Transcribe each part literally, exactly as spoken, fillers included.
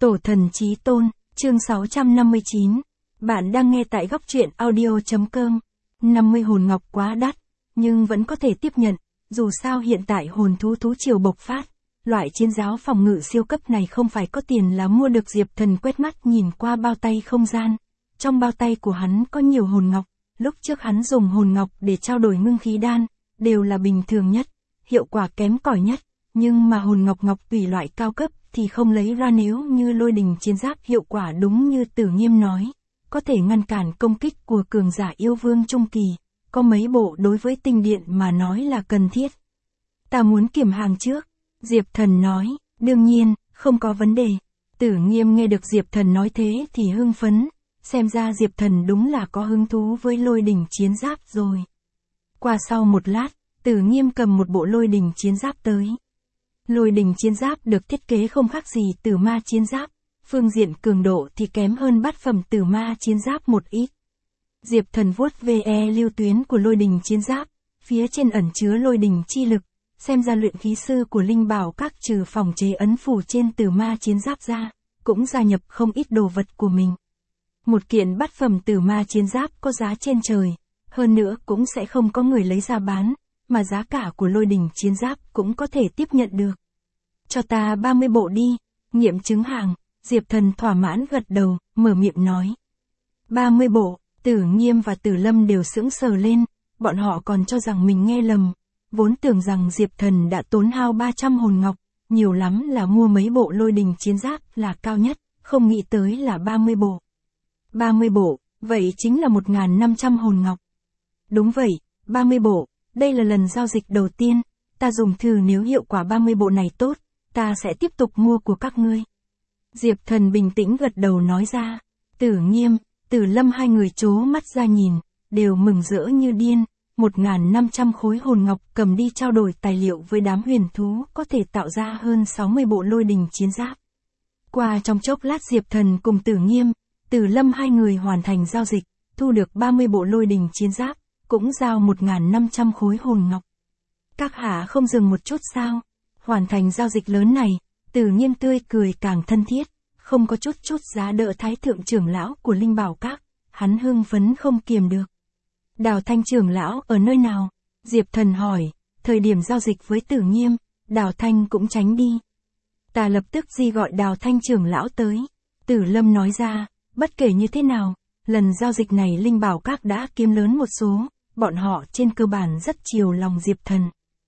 Tổ thần chí tôn, chương sáu trăm năm mươi chín. Bạn đang nghe tại góc truyện audio.com. năm mươi hồn ngọc quá đắt, nhưng vẫn có thể tiếp nhận, dù sao hiện tại hồn thú thú triều bộc phát. Loại chiến giáo phòng ngự siêu cấp này không phải có tiền là mua được. Diệp Thần quét mắt nhìn qua bao tay không gian. Trong bao tay của hắn có nhiều hồn ngọc, lúc trước hắn dùng hồn ngọc để trao đổi ngưng khí đan, đều là bình thường nhất, hiệu quả kém cỏi nhất, nhưng mà hồn ngọc ngọc tùy loại cao cấp thì không lấy ra. Nếu như lôi đình chiến giáp hiệu quả đúng như Tử Nghiêm nói, có thể ngăn cản công kích của cường giả yêu vương trung kỳ, có mấy bộ đối với tinh điện mà nói là cần thiết. Ta muốn kiểm hàng trước, Diệp Thần nói, đương nhiên, không có vấn đề. Tử Nghiêm nghe được Diệp Thần nói thế thì hưng phấn, xem ra Diệp Thần đúng là có hứng thú với lôi đình chiến giáp rồi. Qua sau một lát, Tử Nghiêm cầm một bộ lôi đình chiến giáp tới. Lôi đình chiến giáp được thiết kế không khác gì tử ma chiến giáp, phương diện cường độ thì kém hơn bát phẩm tử ma chiến giáp một ít. Diệp Thần vuốt ve lưu tuyến của lôi đình chiến giáp, phía trên ẩn chứa lôi đình chi lực, xem ra luyện khí sư của Linh Bảo Các trừ phòng chế ấn phủ trên tử ma chiến giáp ra, cũng gia nhập không ít đồ vật của mình. Một kiện bát phẩm tử ma chiến giáp có giá trên trời, hơn nữa cũng sẽ không có người lấy ra bán, mà giá cả của lôi đình chiến giáp cũng có thể tiếp nhận được. Cho ta ba mươi bộ đi, nghiệm chứng hàng. Diệp Thần thỏa mãn gật đầu, mở miệng nói. ba mươi bộ, Tử Nghiêm và Tử Lâm đều sững sờ lên, bọn họ còn cho rằng mình nghe lầm, vốn tưởng rằng Diệp Thần đã tốn hao ba trăm hồn ngọc, nhiều lắm là mua mấy bộ lôi đình chiến giáp là cao nhất, không nghĩ tới là ba mươi bộ. ba mươi bộ, vậy chính là một nghìn năm trăm hồn ngọc. Đúng vậy, ba mươi bộ, đây là lần giao dịch đầu tiên, ta dùng thử, nếu hiệu quả ba mươi bộ này tốt, ta sẽ tiếp tục mua của các ngươi. Diệp Thần bình tĩnh gật đầu nói ra. Tử Nghiêm, Tử Lâm hai người trố mắt ra nhìn, đều mừng rỡ như điên. một nghìn năm trăm khối hồn ngọc cầm đi trao đổi tài liệu với đám huyền thú có thể tạo ra hơn sáu mươi bộ lôi đình chiến giáp. Qua trong chốc lát Diệp Thần cùng Tử Nghiêm, Tử Lâm hai người hoàn thành giao dịch, thu được ba mươi bộ lôi đình chiến giáp, cũng giao một nghìn năm trăm khối hồn ngọc. Các hạ không dừng một chút sao? Hoàn thành giao dịch lớn này, Tử Nghiêm tươi cười càng thân thiết, không có chút chút giá đỡ thái thượng trưởng lão của Linh Bảo Các, hắn hưng phấn không kiềm được. Đào Thanh trưởng lão ở nơi nào? Diệp Thần hỏi, thời điểm giao dịch với Tử Nghiêm, Đào Thanh cũng tránh đi. Ta lập tức di gọi Đào Thanh trưởng lão tới. Tử Lâm nói ra, bất kể như thế nào, lần giao dịch này Linh Bảo Các đã kiếm lớn một số, bọn họ trên cơ bản rất chiều lòng Diệp Thần.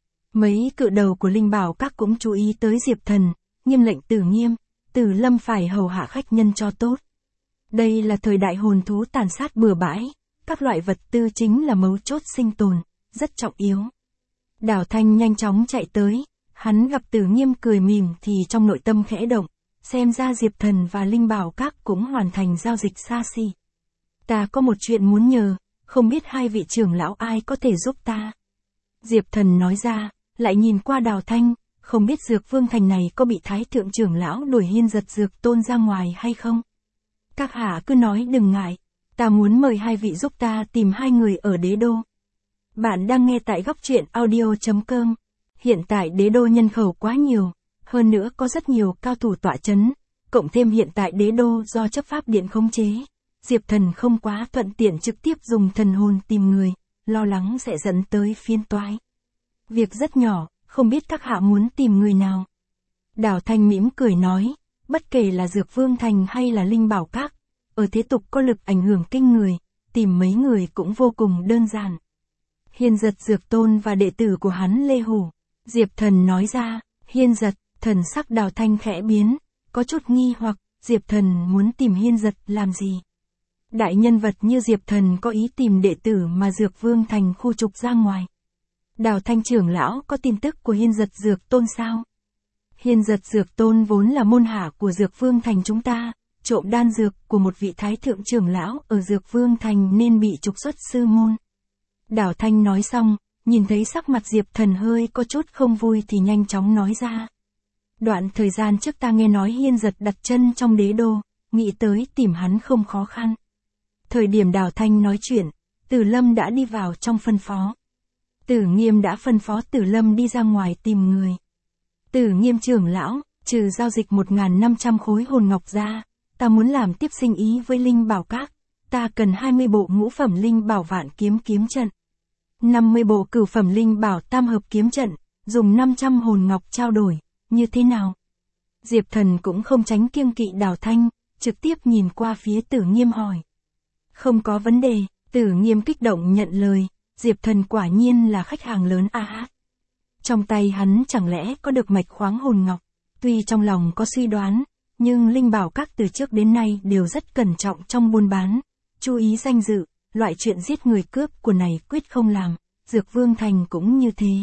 Mấy cự đầu của Linh Bảo Các cũng chú ý tới Diệp Thần, nghiêm lệnh Tử Nghiêm, Tử Lâm phải hầu hạ khách nhân cho tốt. Đây là thời đại hồn thú tàn sát bừa bãi, các loại vật tư chính là mấu chốt sinh tồn, rất trọng yếu. Đào Thanh nhanh chóng chạy tới, hắn gặp Tử Nghiêm cười mỉm thì trong nội tâm khẽ động, xem ra Diệp Thần và Linh Bảo Các cũng hoàn thành giao dịch xa xỉ. Ta có một chuyện muốn nhờ, không biết hai vị trưởng lão ai có thể giúp ta. Diệp Thần nói ra, lại nhìn qua Đào Thanh, không biết Dược Vương Thành này có bị thái thượng trưởng lão đuổi Hiên Giật Dược Tôn ra ngoài hay không? Các hạ cứ nói đừng ngại, ta muốn mời hai vị giúp ta tìm hai người ở đế đô. Bạn đang nghe tại góc truyện audio.com. Hiện tại đế đô nhân khẩu quá nhiều, hơn nữa có rất nhiều cao thủ tọa chấn, cộng thêm hiện tại đế đô do chấp pháp điện khống chế. Diệp Thần không quá thuận tiện trực tiếp dùng thần hồn tìm người, lo lắng sẽ dẫn tới phiền toái. Việc rất nhỏ, không biết các hạ muốn tìm người nào. Đào Thanh mỉm cười nói, bất kể là Dược Vương Thành hay là Linh Bảo Các, ở thế tục có lực ảnh hưởng kinh người, tìm mấy người cũng vô cùng đơn giản. Hiên Giật Dược Tôn và đệ tử của hắn Lê Hủ. Diệp Thần nói ra, Hiên Giật, thần sắc Đào Thanh khẽ biến, có chút nghi hoặc, Diệp Thần muốn tìm Hiên Giật làm gì? Đại nhân vật như Diệp Thần có ý tìm đệ tử mà Dược Vương Thành khu trục ra ngoài. Đào Thanh trưởng lão có tin tức của Hiên Giật Dược Tôn sao? Hiên Giật Dược Tôn vốn là môn hạ của Dược Vương Thành chúng ta, trộm đan dược của một vị thái thượng trưởng lão ở Dược Vương Thành nên bị trục xuất sư môn. Đào Thanh nói xong, nhìn thấy sắc mặt Diệp Thần hơi có chút không vui thì nhanh chóng nói ra. Đoạn thời gian trước ta nghe nói Hiên Giật đặt chân trong đế đô, nghĩ tới tìm hắn không khó khăn. Thời điểm Đào Thanh nói chuyện, Tử Lâm đã đi vào trong phân phó. Tử Nghiêm đã phân phó Tử Lâm đi ra ngoài tìm người. Tử Nghiêm trưởng lão, trừ giao dịch một nghìn năm trăm khối hồn ngọc ra, ta muốn làm tiếp sinh ý với Linh Bảo Các, ta cần hai mươi bộ ngũ phẩm Linh Bảo Vạn Kiếm kiếm trận, năm mươi bộ cửu phẩm Linh Bảo Tam Hợp kiếm trận, dùng năm trăm hồn ngọc trao đổi, như thế nào? Diệp Thần cũng không tránh kiêng kỵ Đào Thanh, trực tiếp nhìn qua phía Tử Nghiêm hỏi. Không có vấn đề, Tử Nghiêm kích động nhận lời, Diệp Thần quả nhiên là khách hàng lớn a à. Trong tay hắn chẳng lẽ có được mạch khoáng hồn ngọc, tuy trong lòng có suy đoán, nhưng Linh Bảo Các từ trước đến nay đều rất cẩn trọng trong buôn bán, chú ý danh dự, loại chuyện giết người cướp của này quyết không làm, Dược Vương Thành cũng như thế.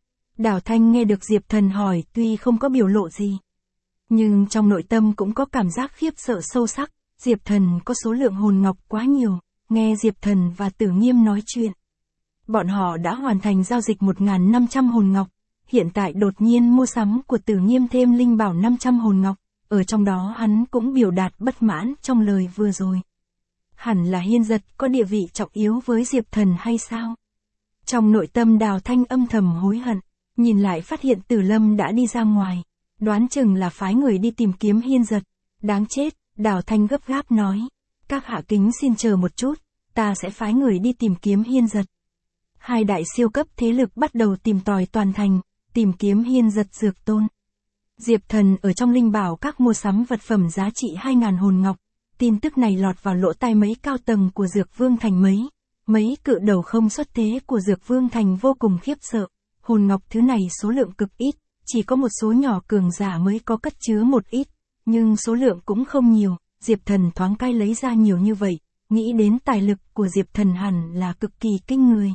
Đào Thanh nghe được Diệp Thần hỏi tuy không có biểu lộ gì, nhưng trong nội tâm cũng có cảm giác khiếp sợ sâu sắc, Diệp Thần có số lượng hồn ngọc quá nhiều, nghe Diệp Thần và Tử Nghiêm nói chuyện. Bọn họ đã hoàn thành giao dịch một nghìn năm trăm hồn ngọc, hiện tại đột nhiên mua sắm của Tử Nghiêm thêm Linh Bảo năm trăm hồn ngọc, ở trong đó hắn cũng biểu đạt bất mãn trong lời vừa rồi. Hẳn là Hiên Giật có địa vị trọng yếu với Diệp Thần hay sao? Trong nội tâm Đào Thanh âm thầm hối hận, nhìn lại phát hiện Tử Lâm đã đi ra ngoài, đoán chừng là phái người đi tìm kiếm Hiên Giật. Đáng chết, Đào Thanh gấp gáp nói, các hạ kính xin chờ một chút, ta sẽ phái người đi tìm kiếm Hiên Giật. Hai đại siêu cấp thế lực bắt đầu tìm tòi toàn thành, tìm kiếm Hiên Giật Dược Tôn. Diệp Thần ở trong Linh Bảo Các mua sắm vật phẩm giá trị hai nghìn hồn ngọc, tin tức này lọt vào lỗ tai mấy cao tầng của Dược Vương Thành mấy. Mấy cự đầu không xuất thế của Dược Vương Thành vô cùng khiếp sợ, hồn ngọc thứ này số lượng cực ít, chỉ có một số nhỏ cường giả mới có cất chứa một ít, nhưng số lượng cũng không nhiều, Diệp Thần thoáng cai lấy ra nhiều như vậy, nghĩ đến tài lực của Diệp Thần hẳn là cực kỳ kinh người.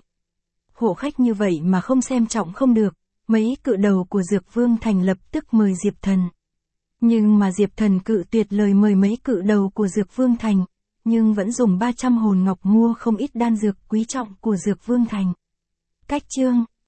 Hộ khách như vậy mà không xem trọng không được, mấy cự đầu của Dược Vương Thành lập tức mời Diệp Thần. Nhưng mà Diệp Thần cự tuyệt lời mời mấy cự đầu của Dược Vương Thành, nhưng vẫn dùng ba trăm hồn ngọc mua không ít đan dược quý trọng của Dược Vương Thành. Cách chương